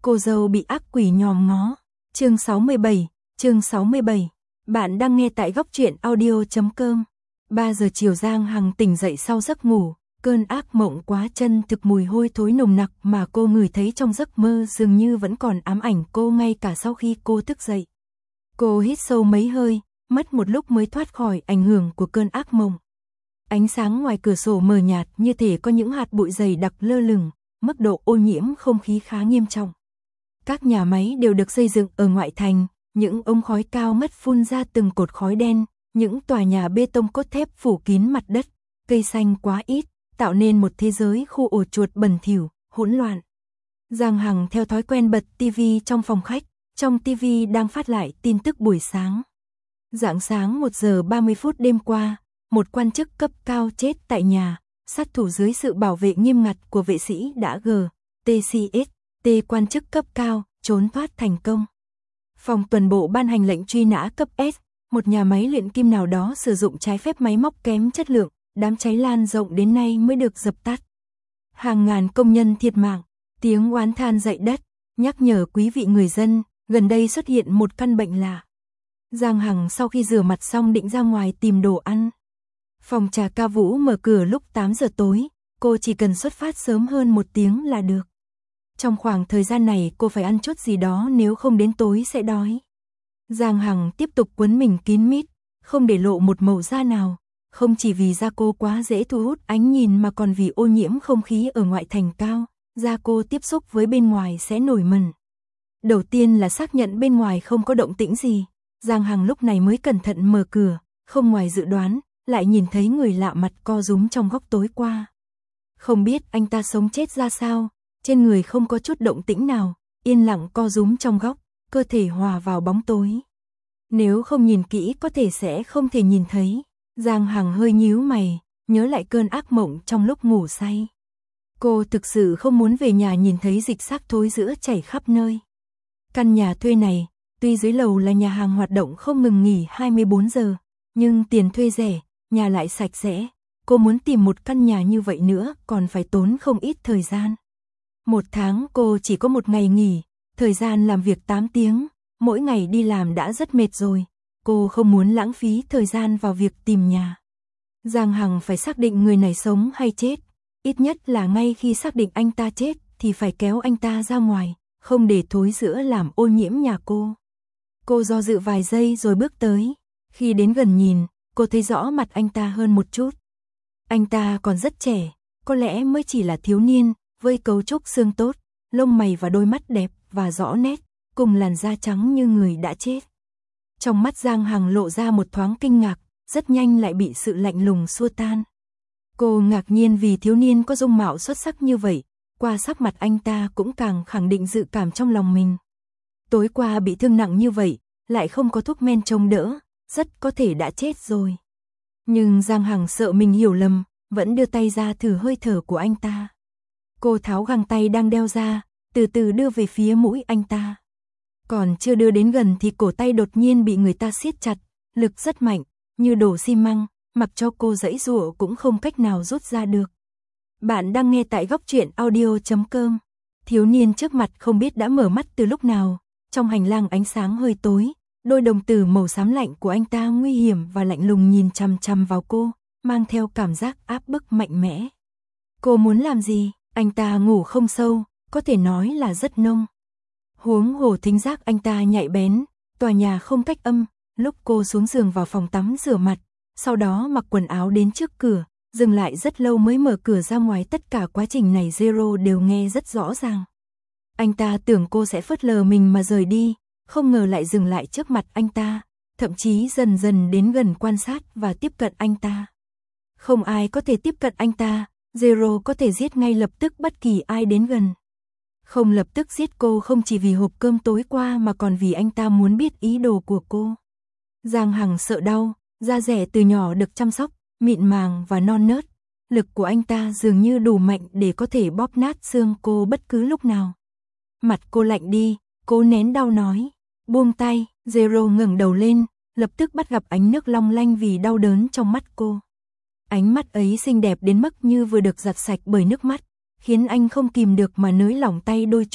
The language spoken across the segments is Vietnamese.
Cô dâu bị ác quỷ nhòm ngó. Chương 67. Bạn đang nghe tại góc truyện audio.com. 3 giờ chiều Giang Hằng tỉnh dậy sau giấc ngủ, cơn ác mộng quá chân thực mùi hôi thối nồng nặc mà cô ngửi thấy trong giấc mơ dường như vẫn còn ám ảnh cô ngay cả sau khi cô thức dậy. Cô hít sâu mấy hơi, mất một lúc mới thoát khỏi ảnh hưởng của cơn ác mộng. Ánh sáng ngoài cửa sổ mờ nhạt như thể có những hạt bụi dày đặc lơ lửng, mức độ ô nhiễm không khí khá nghiêm trọng. Các nhà máy đều được xây dựng ở ngoại thành, những ống khói cao ngất phun ra từng cột khói đen, những tòa nhà bê tông cốt thép phủ kín mặt đất, cây xanh quá ít, tạo nên một thế giới khu ổ chuột bẩn thỉu, hỗn loạn. Giang Hằng theo thói quen bật TV trong phòng khách, trong TV đang phát lại tin tức buổi sáng. Rạng sáng 1 giờ 30 phút đêm qua, một quan chức cấp cao chết tại nhà, sát thủ dưới sự bảo vệ nghiêm ngặt của vệ sĩ đã TCST quan chức cấp cao, trốn thoát thành công. Phòng tuần bộ ban hành lệnh truy nã cấp S, một nhà máy luyện kim nào đó sử dụng trái phép máy móc kém chất lượng, đám cháy lan rộng đến nay mới được dập tắt. Hàng ngàn công nhân thiệt mạng, tiếng oán than dậy đất, nhắc nhở quý vị người dân, gần đây xuất hiện một căn bệnh lạ. Giang Hằng sau khi rửa mặt xong định ra ngoài tìm đồ ăn. Phòng trà Ca Vũ mở cửa lúc 8 giờ tối, cô chỉ cần xuất phát sớm hơn 1 tiếng là được. Trong khoảng thời gian này cô phải ăn chút gì đó nếu không đến tối sẽ đói. Giang Hằng tiếp tục quấn mình kín mít, không để lộ một màu da nào, không chỉ vì da cô quá dễ thu hút ánh nhìn mà còn vì ô nhiễm không khí ở ngoại thành cao, da cô tiếp xúc với bên ngoài sẽ nổi mẩn. Đầu tiên là xác nhận bên ngoài không có động tĩnh gì, Giang Hằng lúc này mới cẩn thận mở cửa, không ngoài dự đoán, lại nhìn thấy người lạ mặt co rúm trong góc tối qua. Không biết anh ta sống chết ra sao, trên người không có chút động tĩnh nào, yên lặng co rúm trong góc, cơ thể hòa vào bóng tối. Nếu không nhìn kỹ có thể sẽ không thể nhìn thấy. Giang Hằng hơi nhíu mày, nhớ lại cơn ác mộng trong lúc ngủ say. Cô thực sự không muốn về nhà nhìn thấy dịch xác thối rữa chảy khắp nơi. Căn nhà thuê này, tuy dưới lầu là nhà hàng hoạt động không ngừng nghỉ 24 giờ, nhưng tiền thuê rẻ, nhà lại sạch sẽ. Cô muốn tìm một căn nhà như vậy nữa còn phải tốn không ít thời gian. 1 tháng cô chỉ có 1 ngày nghỉ, thời gian làm việc 8 tiếng, mỗi ngày đi làm đã rất mệt rồi. Cô không muốn lãng phí thời gian vào việc tìm nhà. Giang Hằng phải xác định người này sống hay chết, ít nhất là ngay khi xác định anh ta chết thì phải kéo anh ta ra ngoài, không để thối rữa làm ô nhiễm nhà cô. Cô do dự vài giây rồi bước tới, khi đến gần nhìn, cô thấy rõ mặt anh ta hơn một chút. Anh ta còn rất trẻ, có lẽ mới chỉ là thiếu niên, với cấu trúc xương tốt, lông mày và đôi mắt đẹp và rõ nét, cùng làn da trắng như người đã chết. Trong mắt Giang Hằng lộ ra một thoáng kinh ngạc, rất nhanh lại bị sự lạnh lùng xua tan. Cô ngạc nhiên vì thiếu niên có dung mạo xuất sắc như vậy, qua sắc mặt anh ta cũng càng khẳng định dự cảm trong lòng mình. Tối qua bị thương nặng như vậy, lại không có thuốc men chống đỡ, rất có thể đã chết rồi. Nhưng Giang Hằng sợ mình hiểu lầm, vẫn đưa tay ra thử hơi thở của anh ta. Cô tháo găng tay đang đeo ra, từ từ đưa về phía mũi anh ta. Còn chưa đưa đến gần thì cổ tay đột nhiên bị người ta siết chặt, lực rất mạnh, như đổ xi măng, mặc cho cô giãy giụa cũng không cách nào rút ra được. Bạn đang nghe tại góc truyện audio.com. Thiếu niên trước mặt không biết đã mở mắt từ lúc nào, trong hành lang ánh sáng hơi tối, đôi đồng tử màu xám lạnh của anh ta nguy hiểm và lạnh lùng nhìn chằm chằm vào cô, mang theo cảm giác áp bức mạnh mẽ. Cô muốn làm gì? Anh ta ngủ không sâu, có thể nói là rất nông. Huống hồ thính giác anh ta nhạy bén, tòa nhà không cách âm, lúc cô xuống giường vào phòng tắm rửa mặt, sau đó mặc quần áo đến trước cửa, dừng lại rất lâu mới mở cửa ra ngoài, tất cả quá trình này Zero đều nghe rất rõ ràng. Anh ta tưởng cô sẽ phớt lờ mình mà rời đi, không ngờ lại dừng lại trước mặt anh ta, thậm chí dần dần đến gần quan sát và tiếp cận anh ta. Không ai có thể tiếp cận anh ta, Zero có thể giết ngay lập tức bất kỳ ai đến gần. Không lập tức giết cô không chỉ vì hộp cơm tối qua mà còn vì anh ta muốn biết ý đồ của cô. Giang Hằng sợ đau, da dẻ từ nhỏ được chăm sóc, mịn màng và non nớt. Lực của anh ta dường như đủ mạnh để có thể bóp nát xương cô bất cứ lúc nào. Mặt cô lạnh đi, cô nén đau nói. Buông tay, Zero ngẩng đầu lên, lập tức bắt gặp ánh nước long lanh vì đau đớn trong mắt cô. Ánh mắt ấy xinh đẹp đến mức như vừa được giặt sạch bởi nước mắt, khiến anh không kìm được mà nới lỏng tay đôi chút,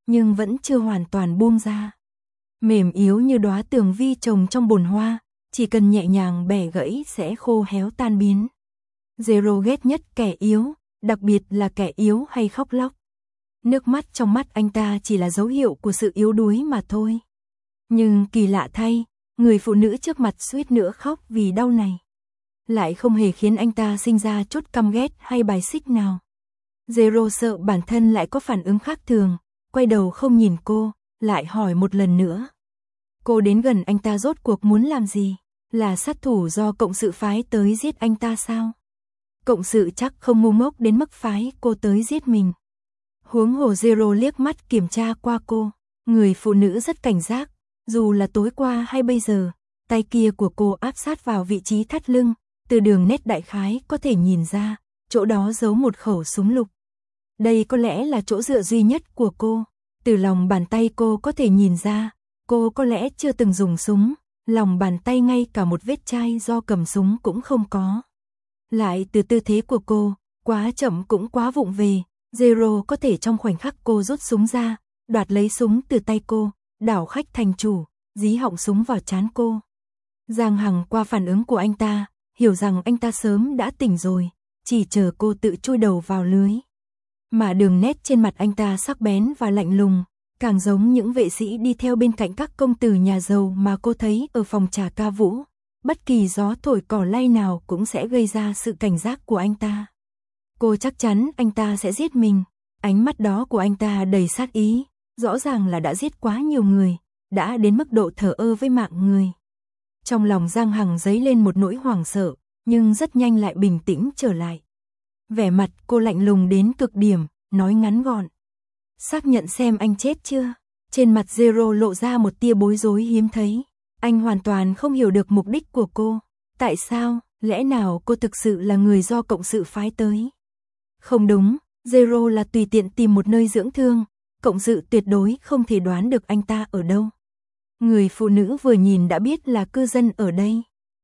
nhưng vẫn chưa hoàn toàn buông ra. Mềm yếu như đóa tường vi trồng trong bồn hoa, chỉ cần nhẹ nhàng bẻ gãy sẽ khô héo tan biến. Zero ghét nhất kẻ yếu, đặc biệt là kẻ yếu hay khóc lóc. Nước mắt trong mắt anh ta chỉ là dấu hiệu của sự yếu đuối mà thôi. Nhưng kỳ lạ thay, người phụ nữ trước mặt suýt nữa khóc vì đau này lại không hề khiến anh ta sinh ra chút căm ghét hay bài xích nào. Zero sợ bản thân lại có phản ứng khác thường, quay đầu không nhìn cô, lại hỏi một lần nữa. Cô đến gần anh ta rốt cuộc muốn làm gì? Là sát thủ do cộng sự phái tới giết anh ta sao? Cộng sự chắc không ngu ngốc đến mức phái cô tới giết mình. Huống hồ Zero liếc mắt kiểm tra qua cô, người phụ nữ rất cảnh giác, dù là tối qua hay bây giờ, tay kia của cô áp sát vào vị trí thắt lưng, từ đường nét đại khái có thể nhìn ra, chỗ đó giấu một khẩu súng lục. Đây có lẽ là chỗ dựa duy nhất của cô, từ lòng bàn tay cô có thể nhìn ra, cô có lẽ chưa từng dùng súng, lòng bàn tay ngay cả một vết chai do cầm súng cũng không có. Lại từ tư thế của cô, quá chậm cũng quá vụng về, Zero có thể trong khoảnh khắc cô rút súng ra, đoạt lấy súng từ tay cô, đảo khách thành chủ, dí họng súng vào trán cô. Giang Hằng qua phản ứng của anh ta, hiểu rằng anh ta sớm đã tỉnh rồi, chỉ chờ cô tự chui đầu vào lưới. Mà đường nét trên mặt anh ta sắc bén và lạnh lùng, càng giống những vệ sĩ đi theo bên cạnh các công tử nhà giàu mà cô thấy ở phòng trà ca vũ. Bất kỳ gió thổi cỏ lay nào cũng sẽ gây ra sự cảnh giác của anh ta. Cô chắc chắn anh ta sẽ giết mình. Ánh mắt đó của anh ta đầy sát ý, rõ ràng là đã giết quá nhiều người, đã đến mức độ thờ ơ với mạng người. Trong lòng Giang Hằng dấy lên một nỗi hoảng sợ, nhưng rất nhanh lại bình tĩnh trở lại. Vẻ mặt cô lạnh lùng đến cực điểm, nói ngắn gọn. Xác nhận xem anh chết chưa? Trên mặt Zero lộ ra một tia bối rối hiếm thấy. Anh hoàn toàn không hiểu được mục đích của cô. Tại sao? Lẽ nào cô thực sự là người do cộng sự phái tới? Không đúng, Zero là tùy tiện tìm một nơi dưỡng thương. Cộng sự tuyệt đối không thể đoán được anh ta ở đâu. Người phụ nữ vừa nhìn đã biết là cư dân ở đây.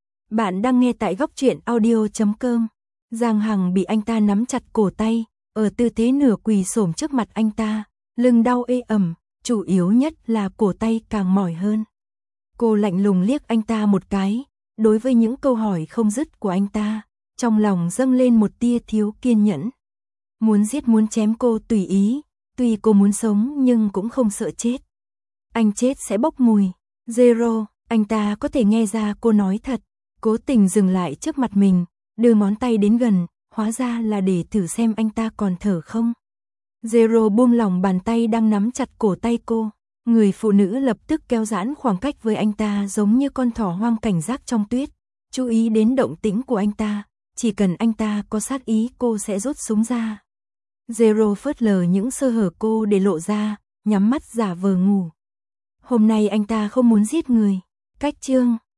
Bạn đang nghe tại góc truyện audio.com. Giang Hằng bị anh ta nắm chặt cổ tay, ở tư thế nửa quỳ xổm trước mặt anh ta, lưng đau ê ẩm, chủ yếu nhất là cổ tay càng mỏi hơn. Cô lạnh lùng liếc anh ta một cái, đối với những câu hỏi không dứt của anh ta, trong lòng dâng lên một tia thiếu kiên nhẫn. Muốn giết muốn chém cô tùy ý, tuy cô muốn sống nhưng cũng không sợ chết. Anh chết sẽ bốc mùi. Zero, anh ta có thể nghe ra cô nói thật, cố tình dừng lại trước mặt mình, đưa ngón tay đến gần, hóa ra là để thử xem anh ta còn thở không. Zero buông lỏng bàn tay đang nắm chặt cổ tay cô. Người phụ nữ lập tức kéo giãn khoảng cách với anh ta giống như con thỏ hoang cảnh giác trong tuyết, chú ý đến động tĩnh của anh ta, chỉ cần anh ta có sát ý cô sẽ rút súng ra. Zero phớt lờ những sơ hở cô để lộ ra, nhắm mắt giả vờ ngủ. Hôm nay anh ta không muốn giết người. Cách chương